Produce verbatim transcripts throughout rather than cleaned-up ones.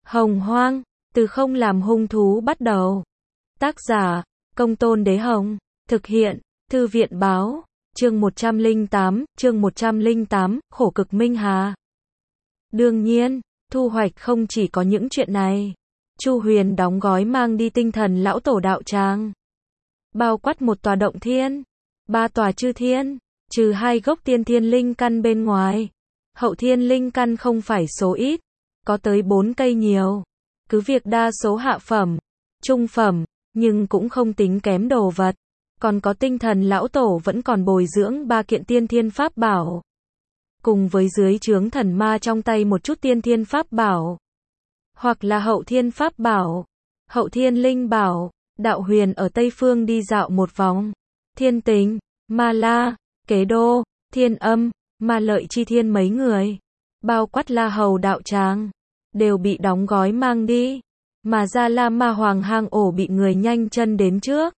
Hồng Hoang, từ không làm hung thú bắt đầu. Tác giả, Công Tôn Đế Hồng. Thực hiện, Thư viện Báo. Chương một trăm lẻ tám, chương một trăm lẻ tám, khổ cực Minh Hà. Đương nhiên, thu hoạch không chỉ có những chuyện này. Chu Huyền đóng gói mang đi tinh thần lão tổ đạo tràng. Bao quát một tòa động thiên, ba tòa chư thiên, trừ hai gốc tiên thiên linh căn bên ngoài. Hậu thiên linh căn không phải số ít, có tới bốn cây nhiều. Cứ việc đa số hạ phẩm, trung phẩm, nhưng cũng không tính kém đồ vật. Còn có tinh thần lão tổ vẫn còn bồi dưỡng ba kiện tiên thiên pháp bảo. Cùng với dưới trướng thần ma trong tay một chút tiên thiên pháp bảo. Hoặc là hậu thiên pháp bảo, hậu thiên linh bảo. Đạo Huyền ở Tây Phương đi dạo một vòng. Thiên Tình, Ma La, Kế Đô, Thiên Âm, Ma Lợi Chi Thiên mấy người, bao quát La Hầu đạo tràng, đều bị đóng gói mang đi. Mà Gia La Ma Hoàng hang ổ bị người nhanh chân đến trước.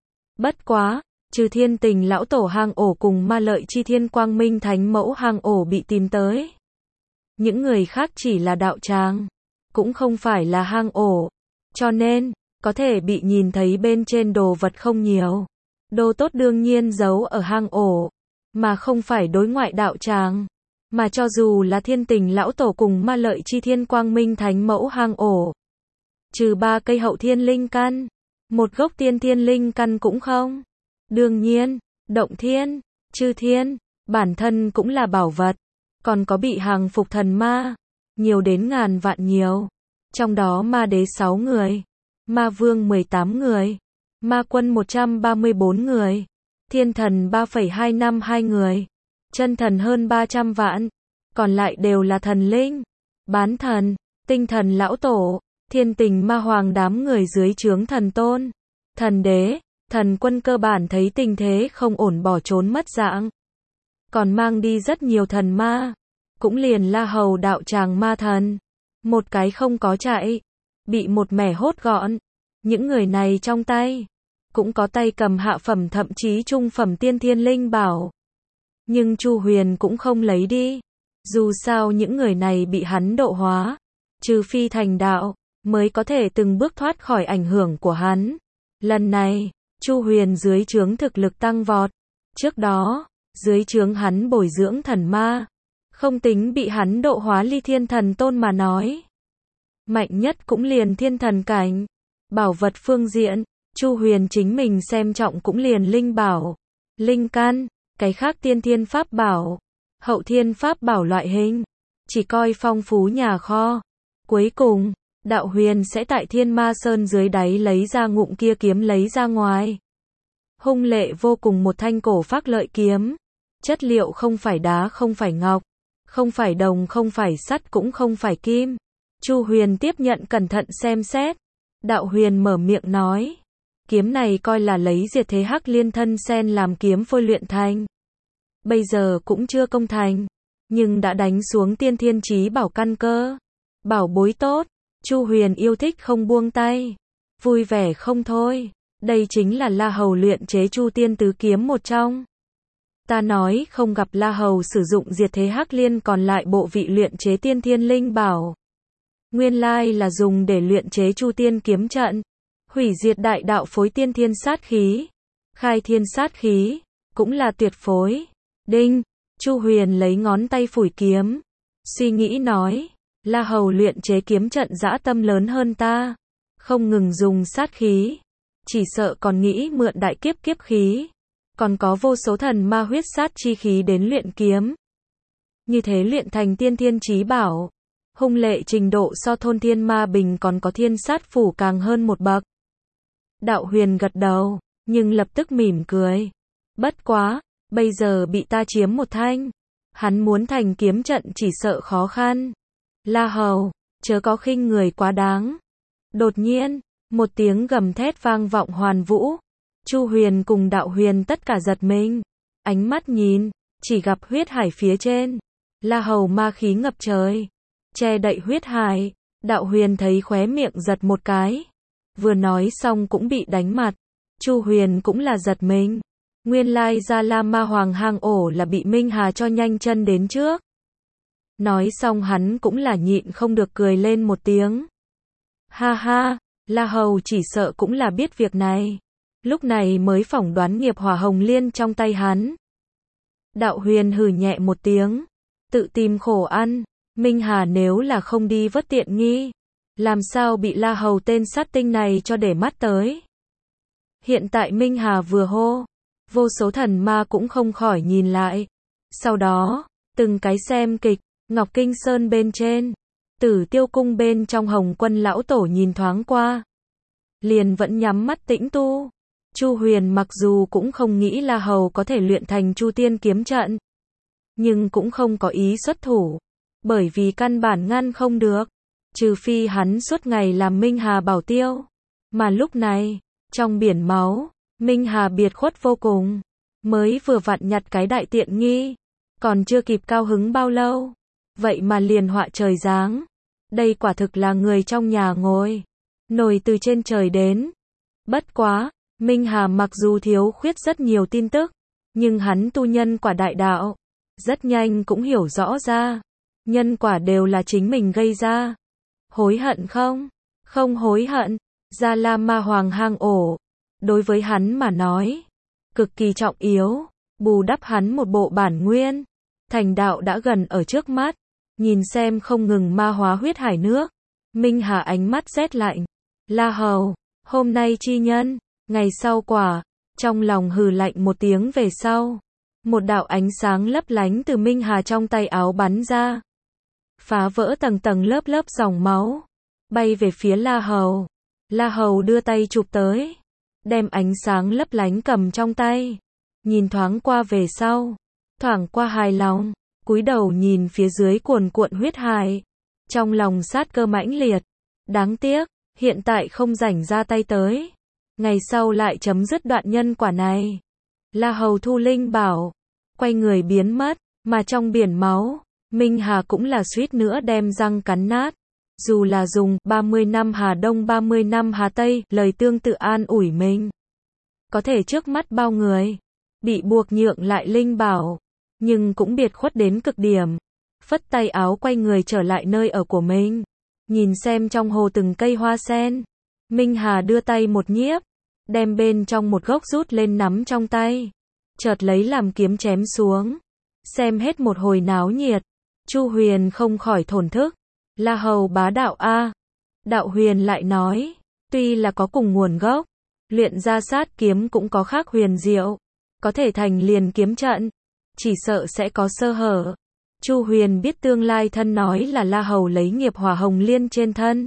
Bất quá, trừ Thiên Tình lão tổ hang ổ cùng Ma Lợi Chi Thiên Quang Minh Thánh Mẫu hang ổ bị tìm tới. Những người khác chỉ là đạo tràng, cũng không phải là hang ổ. Cho nên, có thể bị nhìn thấy bên trên đồ vật không nhiều. Đồ tốt đương nhiên giấu ở hang ổ, mà không phải đối ngoại đạo tràng. Mà cho dù là Thiên Tình lão tổ cùng Ma Lợi Chi Thiên Quang Minh Thánh Mẫu hang ổ, trừ ba cây hậu thiên linh căn, một gốc tiên thiên linh căn cũng không. Đương nhiên, động thiên, chư thiên, bản thân cũng là bảo vật. Còn có bị hàng phục thần ma, nhiều đến ngàn vạn nhiều. Trong đó ma đế sáu người, ma vương mười tám người, ma quân một trăm ba mươi bốn người, thiên thần ba phẩy hai năm hai người, chân thần hơn ba trăm vạn, còn lại đều là thần linh, bán thần, tinh thần lão tổ, Thiên Tình Ma Hoàng đám người dưới trướng thần tôn, thần đế, thần quân cơ bản thấy tình thế không ổn bỏ trốn mất dạng. Còn mang đi rất nhiều thần ma, cũng liền La Hầu đạo tràng ma thần, một cái không có chạy, bị một mẻ hốt gọn. Những người này trong tay, cũng có tay cầm hạ phẩm thậm chí trung phẩm tiên thiên linh bảo. Nhưng Chu Huyền cũng không lấy đi. Dù sao những người này bị hắn độ hóa, trừ phi thành đạo, mới có thể từng bước thoát khỏi ảnh hưởng của hắn. Lần này, Chu Huyền dưới trướng thực lực tăng vọt. Trước đó, dưới trướng hắn bồi dưỡng thần ma, không tính bị hắn độ hóa ly thiên thần tôn mà nói. Mạnh nhất cũng liền thiên thần cảnh. Bảo vật phương diện, Chu Huyền chính mình xem trọng cũng liền linh bảo, linh căn, cái khác tiên thiên pháp bảo, hậu thiên pháp bảo loại hình, chỉ coi phong phú nhà kho. Cuối cùng, Đạo Huyền sẽ tại Thiên Ma Sơn dưới đáy lấy ra ngụm kia kiếm lấy ra ngoài. Hung lệ vô cùng một thanh cổ phác lợi kiếm, chất liệu không phải đá không phải ngọc, không phải đồng không phải sắt cũng không phải kim. Chu Huyền tiếp nhận cẩn thận xem xét. Đạo Huyền mở miệng nói, kiếm này coi là lấy diệt thế hắc liên thân sen làm kiếm phôi luyện thành. Bây giờ cũng chưa công thành, nhưng đã đánh xuống tiên thiên chí bảo căn cơ. Bảo bối tốt, Chu Huyền yêu thích không buông tay, vui vẻ không thôi. Đây chính là La Hầu luyện chế Chu Tiên Tứ Kiếm một trong. Ta nói không gặp La Hầu sử dụng diệt thế hắc liên còn lại bộ vị luyện chế tiên thiên linh bảo. Nguyên lai là dùng để luyện chế Chu Tiên kiếm trận, hủy diệt đại đạo phối tiên thiên sát khí, khai thiên sát khí, cũng là tuyệt phối. Đinh, Chu Huyền lấy ngón tay phủi kiếm, suy nghĩ nói, La Hầu luyện chế kiếm trận dã tâm lớn hơn ta, không ngừng dùng sát khí, chỉ sợ còn nghĩ mượn đại kiếp kiếp khí, còn có vô số thần ma huyết sát chi khí đến luyện kiếm. Như thế luyện thành tiên thiên chí bảo, hung lệ trình độ so thôn thiên ma bình còn có thiên sát phủ càng hơn một bậc. Đạo Huyền gật đầu, nhưng lập tức mỉm cười. Bất quá, bây giờ bị ta chiếm một thanh, hắn muốn thành kiếm trận chỉ sợ khó khăn. La Hầu, chớ có khinh người quá đáng. Đột nhiên, một tiếng gầm thét vang vọng hoàn vũ. Chu Huyền cùng Đạo Huyền tất cả giật mình, ánh mắt nhìn, chỉ gặp huyết hải phía trên. La Hầu ma khí ngập trời, che đậy huyết hải. Đạo Huyền thấy khóe miệng giật một cái, vừa nói xong cũng bị đánh mặt. Chu Huyền cũng là giật mình, nguyên lai Gia La Ma Hoàng hang ổ là bị Minh Hà cho nhanh chân đến trước. Nói xong hắn cũng là nhịn không được cười lên một tiếng. Ha ha, La Hầu chỉ sợ cũng là biết việc này. Lúc này mới phỏng đoán nghiệp hỏa hồng liên trong tay hắn. Đạo Huyền hừ nhẹ một tiếng. Tự tìm khổ ăn. Minh Hà nếu là không đi vớt tiện nghi, làm sao bị La Hầu tên sát tinh này cho để mắt tới. Hiện tại Minh Hà vừa hô, vô số thần ma cũng không khỏi nhìn lại. Sau đó, từng cái xem kịch, Ngọc Kinh Sơn bên trên, Tử Tiêu Cung bên trong Hồng Quân lão tổ nhìn thoáng qua, liền vẫn nhắm mắt tĩnh tu. Chu Huyền mặc dù cũng không nghĩ La Hầu có thể luyện thành Chu Tiên kiếm trận, nhưng cũng không có ý xuất thủ, bởi vì căn bản ngăn không được, trừ phi hắn suốt ngày làm Minh Hà bảo tiêu. Mà lúc này, trong biển máu, Minh Hà biệt khuất vô cùng, mới vừa vặn nhặt cái đại tiện nghi, còn chưa kịp cao hứng bao lâu, vậy mà liền họa trời giáng. Đây quả thực là người trong nhà ngồi, nổi từ trên trời đến. Bất quá, Minh Hà mặc dù thiếu khuyết rất nhiều tin tức, nhưng hắn tu nhân quả đại đạo, rất nhanh cũng hiểu rõ ra, nhân quả đều là chính mình gây ra. Hối hận không? Không hối hận. Gia La Ma Hoàng hang ổ, đối với hắn mà nói, cực kỳ trọng yếu, bù đắp hắn một bộ bản nguyên. Thành đạo đã gần ở trước mắt, nhìn xem không ngừng ma hóa huyết hải nước. Minh Hà ánh mắt rét lạnh. La Hầu, hôm nay chi nhân, ngày sau quả, trong lòng hừ lạnh một tiếng về sau. Một đạo ánh sáng lấp lánh từ Minh Hà trong tay áo bắn ra, phá vỡ tầng tầng lớp lớp dòng máu, bay về phía La Hầu. La Hầu đưa tay chụp tới, đem ánh sáng lấp lánh cầm trong tay, nhìn thoáng qua về sau, thoảng qua hài lòng, cúi đầu nhìn phía dưới cuồn cuộn huyết hải, trong lòng sát cơ mãnh liệt. Đáng tiếc, hiện tại không rảnh ra tay tới, ngày sau lại chấm dứt đoạn nhân quả này. La Hầu thu linh bảo, quay người biến mất, mà trong biển máu, Minh Hà cũng là suýt nữa đem răng cắn nát. Dù là dùng ba mươi năm Hà Đông ba mươi năm Hà Tây, lời tương tự an ủi mình. Có thể trước mắt bao người, bị buộc nhượng lại linh bảo, nhưng cũng biệt khuất đến cực điểm. Phất tay áo quay người trở lại nơi ở của mình. Nhìn xem trong hồ từng cây hoa sen. Minh Hà đưa tay một nhiếp, đem bên trong một gốc rút lên nắm trong tay. Chợt lấy làm kiếm chém xuống. Xem hết một hồi náo nhiệt, Chu Huyền không khỏi thổn thức. La Hầu bá đạo a. Đạo Huyền lại nói, tuy là có cùng nguồn gốc, luyện ra sát kiếm cũng có khác huyền diệu, có thể thành liền kiếm trận, chỉ sợ sẽ có sơ hở. Chu Huyền biết tương lai thân nói là La Hầu lấy nghiệp hỏa hồng liên trên thân,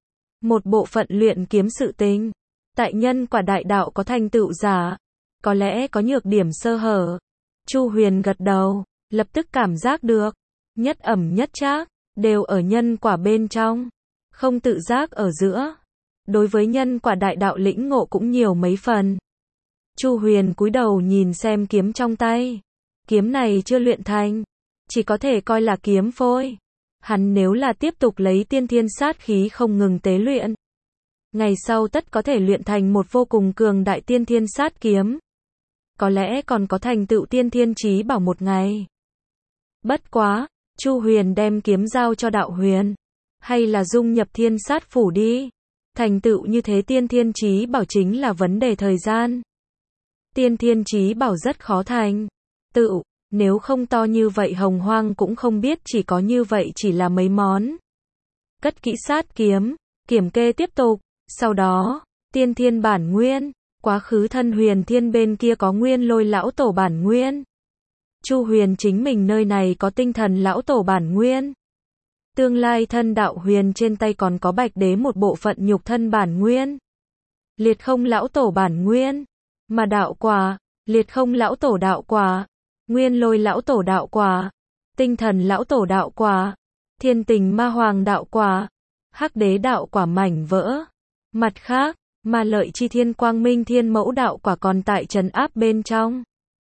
một bộ phận luyện kiếm sự tình, tại nhân quả đại đạo có thành tựu giả, có lẽ có nhược điểm sơ hở. Chu Huyền gật đầu, lập tức cảm giác được, nhất ẩm nhất trác, đều ở nhân quả bên trong, không tự giác ở giữa. Đối với nhân quả đại đạo lĩnh ngộ cũng nhiều mấy phần. Chu Huyền cúi đầu nhìn xem kiếm trong tay. Kiếm này chưa luyện thành, chỉ có thể coi là kiếm phôi. Hắn nếu là tiếp tục lấy tiên thiên sát khí không ngừng tế luyện, ngày sau tất có thể luyện thành một vô cùng cường đại tiên thiên sát kiếm. Có lẽ còn có thành tựu tiên thiên chí bảo một ngày. Bất quá, Chu Huyền đem kiếm giao cho Đạo Huyền, hay là dung nhập thiên sát phủ đi. Thành tựu như thế tiên thiên chí bảo chính là vấn đề thời gian. Tiên thiên chí bảo rất khó thành tựu, nếu không to như vậy hồng hoang cũng không biết chỉ có như vậy chỉ là mấy món. Cất kỹ sát kiếm, kiểm kê tiếp tục, sau đó, tiên thiên bản nguyên, quá khứ thân Huyền Thiên bên kia có Nguyên Lôi lão tổ bản nguyên. Chu Huyền chính mình nơi này có tinh thần lão tổ bản nguyên. Tương lai thân Đạo Huyền trên tay còn có Bạch Đế một bộ phận nhục thân bản nguyên. Liệt Không lão tổ bản nguyên, mà đạo quả, Liệt Không lão tổ đạo quả, Nguyên Lôi lão tổ đạo quả, Tinh thần lão tổ đạo quả, Thiên Tình ma hoàng đạo quả, Hắc Đế đạo quả mảnh vỡ. Mặt khác, Ma Lợi Chi Thiên Quang Minh Thiên Mẫu đạo quả còn tại trấn áp bên trong.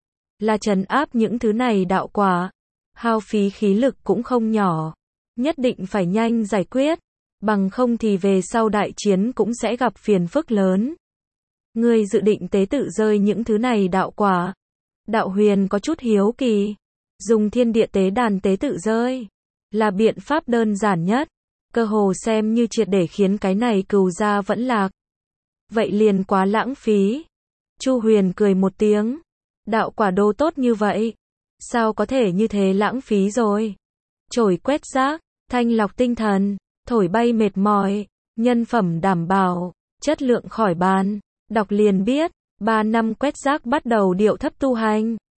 Là trấn áp những thứ này đạo quả, hao phí khí lực cũng không nhỏ, nhất định phải nhanh giải quyết, bằng không thì về sau đại chiến cũng sẽ gặp phiền phức lớn. Ngươi dự định tế tự rơi những thứ này đạo quả? Đạo Huyền có chút hiếu kỳ. Dùng thiên địa tế đàn tế tự rơi là biện pháp đơn giản nhất, cơ hồ xem như triệt để khiến cái này cừu gia vẫn lạc. Vậy liền quá lãng phí. Chu Huyền cười một tiếng. Đạo quả đồ tốt như vậy. Sao có thể như thế lãng phí rồi. Chổi quét rác, thanh lọc tinh thần, thổi bay mệt mỏi, nhân phẩm đảm bảo, chất lượng khỏi bàn. Đọc liền biết, ba năm quét rác bắt đầu điệu thấp tu hành.